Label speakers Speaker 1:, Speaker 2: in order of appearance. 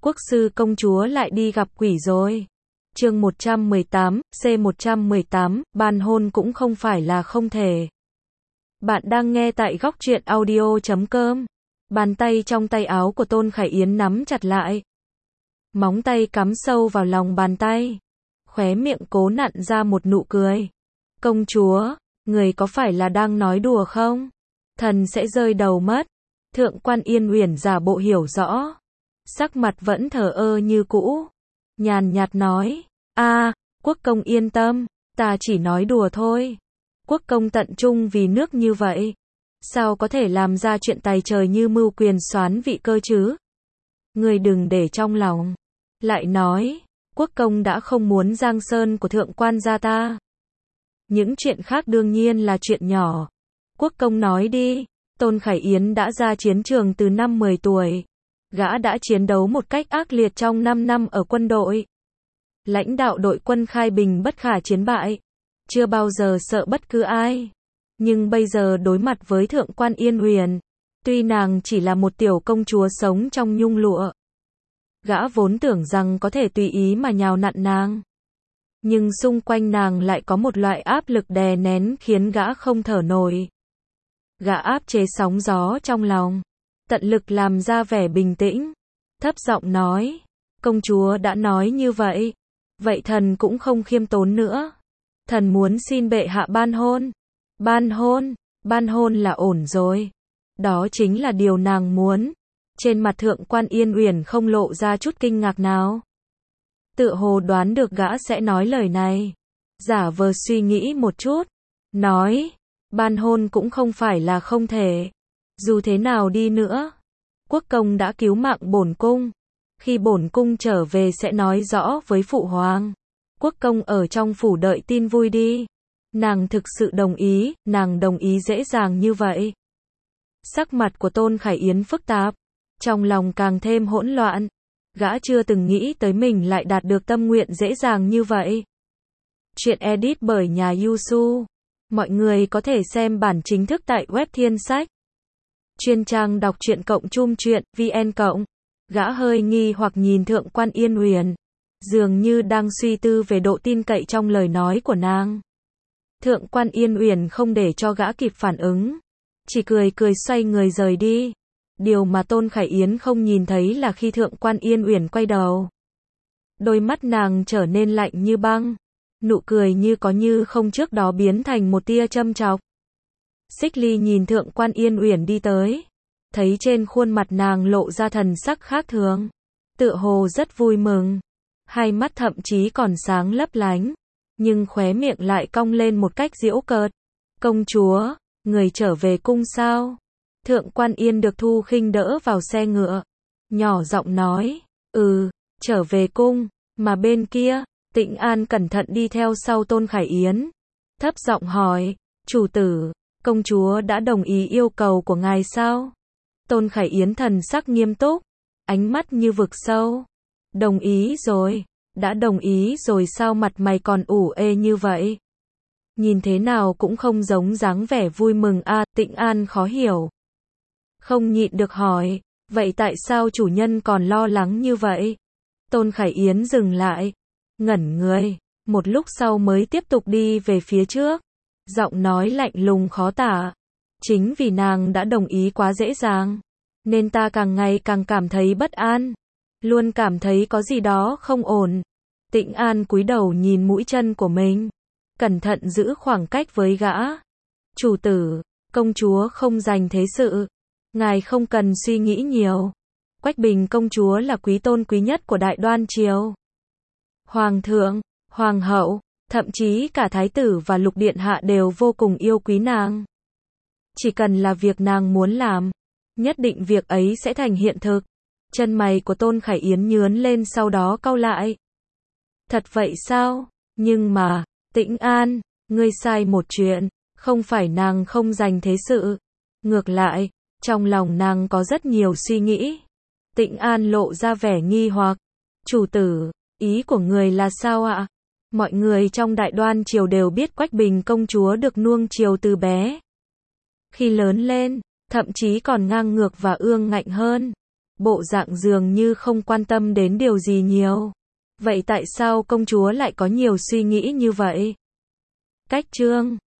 Speaker 1: quốc sư công chúa lại đi gặp quỷ rồi. Chương 118, C118, ban hôn cũng không phải là không thể. Bạn đang nghe tại góc truyện audio.com. Bàn tay trong tay áo của Tôn Khải Yến nắm chặt lại. Móng tay cắm sâu vào lòng bàn tay. Khóe miệng cố nặn ra một nụ cười. Công chúa, người có phải là đang nói đùa không? Thần sẽ rơi đầu mất. Thượng quan Yên Uyển giả bộ hiểu rõ. Sắc mặt vẫn thờ ơ như cũ. Nhàn nhạt nói, quốc công yên tâm, ta chỉ nói đùa thôi. Quốc công tận trung vì nước như vậy. Sao có thể làm ra chuyện tày trời như mưu quyền soán vị cơ chứ? Người đừng để trong lòng. Lại nói, quốc công đã không muốn giang sơn của thượng quan gia ta. Những chuyện khác đương nhiên là chuyện nhỏ. Quốc công nói đi. Tôn Khải Yến đã ra chiến trường từ năm 10 tuổi. Gã đã chiến đấu một cách ác liệt trong 5 năm ở quân đội. Lãnh đạo đội quân Khai Bình bất khả chiến bại. Chưa bao giờ sợ bất cứ ai. Nhưng bây giờ đối mặt với thượng quan Yên Uyển, tuy nàng chỉ là một tiểu công chúa sống trong nhung lụa, gã vốn tưởng rằng có thể tùy ý mà nhào nặn nàng. Nhưng xung quanh nàng lại có một loại áp lực đè nén khiến gã không thở nổi. Gã áp chế sóng gió trong lòng, tận lực làm ra vẻ bình tĩnh, thấp giọng nói, công chúa đã nói như vậy, vậy thần cũng không khiêm tốn nữa. Thần muốn xin bệ hạ ban hôn. Ban hôn là ổn rồi. Đó chính là điều nàng muốn. Trên mặt thượng quan Yên Uyển không lộ ra chút kinh ngạc nào. Tựa hồ đoán được gã sẽ nói lời này. Giả vờ suy nghĩ một chút. Nói, ban hôn cũng không phải là không thể. Dù thế nào đi nữa, quốc công đã cứu mạng bổn cung. Khi bổn cung trở về sẽ nói rõ với phụ hoàng. Quốc công ở trong phủ đợi tin vui đi. Nàng thực sự đồng ý, nàng đồng ý dễ dàng như vậy. Sắc mặt của Tôn Khải Yến phức tạp, trong lòng càng thêm hỗn loạn. Gã chưa từng nghĩ tới mình lại đạt được tâm nguyện dễ dàng như vậy. Chuyện edit bởi nhà Yusu. Mọi người có thể xem bản chính thức tại web Thiên Sách. Chuyên trang đọc truyện cộng chum truyện vn cộng. Gã hơi nghi hoặc nhìn thượng quan Yên Uyển, dường như đang suy tư về độ tin cậy trong lời nói của nàng. Thượng quan Yên Uyển không để cho gã kịp phản ứng, chỉ cười xoay người rời đi. Điều mà Tôn Khải Yến không nhìn thấy là khi thượng quan Yên Uyển quay đầu, đôi mắt nàng trở nên lạnh như băng, nụ cười như có như không trước đó biến thành một tia châm chọc. Xích Ly nhìn thượng quan Yên Uyển đi tới, thấy trên khuôn mặt nàng lộ ra thần sắc khác thường, tựa hồ rất vui mừng, hai mắt thậm chí còn sáng lấp lánh, nhưng khóe miệng lại cong lên một cách giễu cợt. Công chúa, người trở về cung sao? Thượng quan Yên được Thu Khinh đỡ vào xe ngựa, nhỏ giọng nói, trở về cung. Mà bên kia, Tĩnh An cẩn thận đi theo sau Tôn Khải Yến, thấp giọng hỏi, chủ tử, công chúa đã đồng ý yêu cầu của ngài sao? Tôn Khải Yến thần sắc nghiêm túc, ánh mắt như vực sâu. Đồng ý rồi. Đã đồng ý rồi sao mặt mày còn ủ ê như vậy? Nhìn thế nào cũng không giống dáng vẻ vui mừng Tĩnh An khó hiểu. Không nhịn được hỏi, vậy tại sao chủ nhân còn lo lắng như vậy? Tôn Khải Yến dừng lại, ngẩn người, một lúc sau mới tiếp tục đi về phía trước. Giọng nói lạnh lùng khó tả. Chính vì nàng đã đồng ý quá dễ dàng, nên ta càng ngày càng cảm thấy bất an. Luôn cảm thấy có gì đó không ổn. Tĩnh An cúi đầu nhìn mũi chân của mình, cẩn thận giữ khoảng cách với gã. Chủ tử, công chúa không dành thế sự. Ngài không cần suy nghĩ nhiều. Quách Bình công chúa là quý tôn quý nhất của Đại Đoan Triều. Hoàng thượng, hoàng hậu, thậm chí cả thái tử và lục điện hạ đều vô cùng yêu quý nàng. Chỉ cần là việc nàng muốn làm, nhất định việc ấy sẽ thành hiện thực. Chân mày của Tôn Khải Yến nhướn lên sau đó cau lại. Thật vậy sao? Nhưng mà, Tĩnh An, ngươi sai một chuyện, không phải nàng không dành thế sự. Ngược lại, trong lòng nàng có rất nhiều suy nghĩ. Tĩnh An lộ ra vẻ nghi hoặc. Chủ tử, ý của người là sao ạ? Mọi người trong Đại Đoan Triều đều biết Quách Bình công chúa được nuông chiều từ bé. Khi lớn lên, thậm chí còn ngang ngược và ương ngạnh hơn. bộ dạng dường như không quan tâm đến điều gì nhiều. Vậy tại sao công chúa lại có nhiều suy nghĩ như vậy? Cách chương